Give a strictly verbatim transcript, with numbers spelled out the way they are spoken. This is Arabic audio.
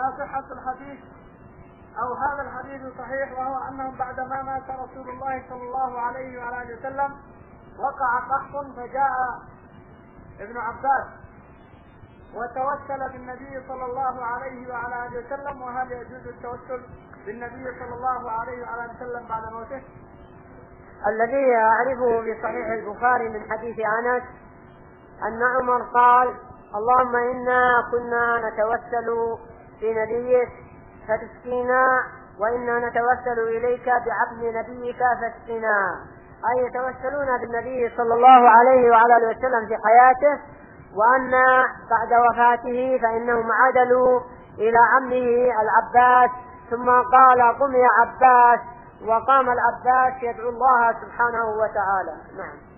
ما صحة الحديث أو هذا الحديث صحيح، وهو أنهم بعدما مات رسول الله صلى الله عليه وعلى آله وسلم وقع قحط فجاء ابن عباس وتوسل بالنبي صلى الله عليه وعلى آله وسلم، وهل يجوز التوسل بالنبي صلى الله عليه وعلى آله وسلم بعد موته؟ الذي أعرفه في صحيح البخاري من حديث أنس أن عمر قال: اللهم إنا كنا نتوسل بنبيك فتسقينا، وإنا نتوسل إليك بعبد نبيك فاسقنا، أي يتوسلون بالنبي صلى الله عليه وعلى آله وسلم في حياته، وأن بعد وفاته فإنهم عدلوا إلى عمه العباس، ثم قال: قم يا عباس، وقام العباس يدعو الله سبحانه وتعالى. نعم.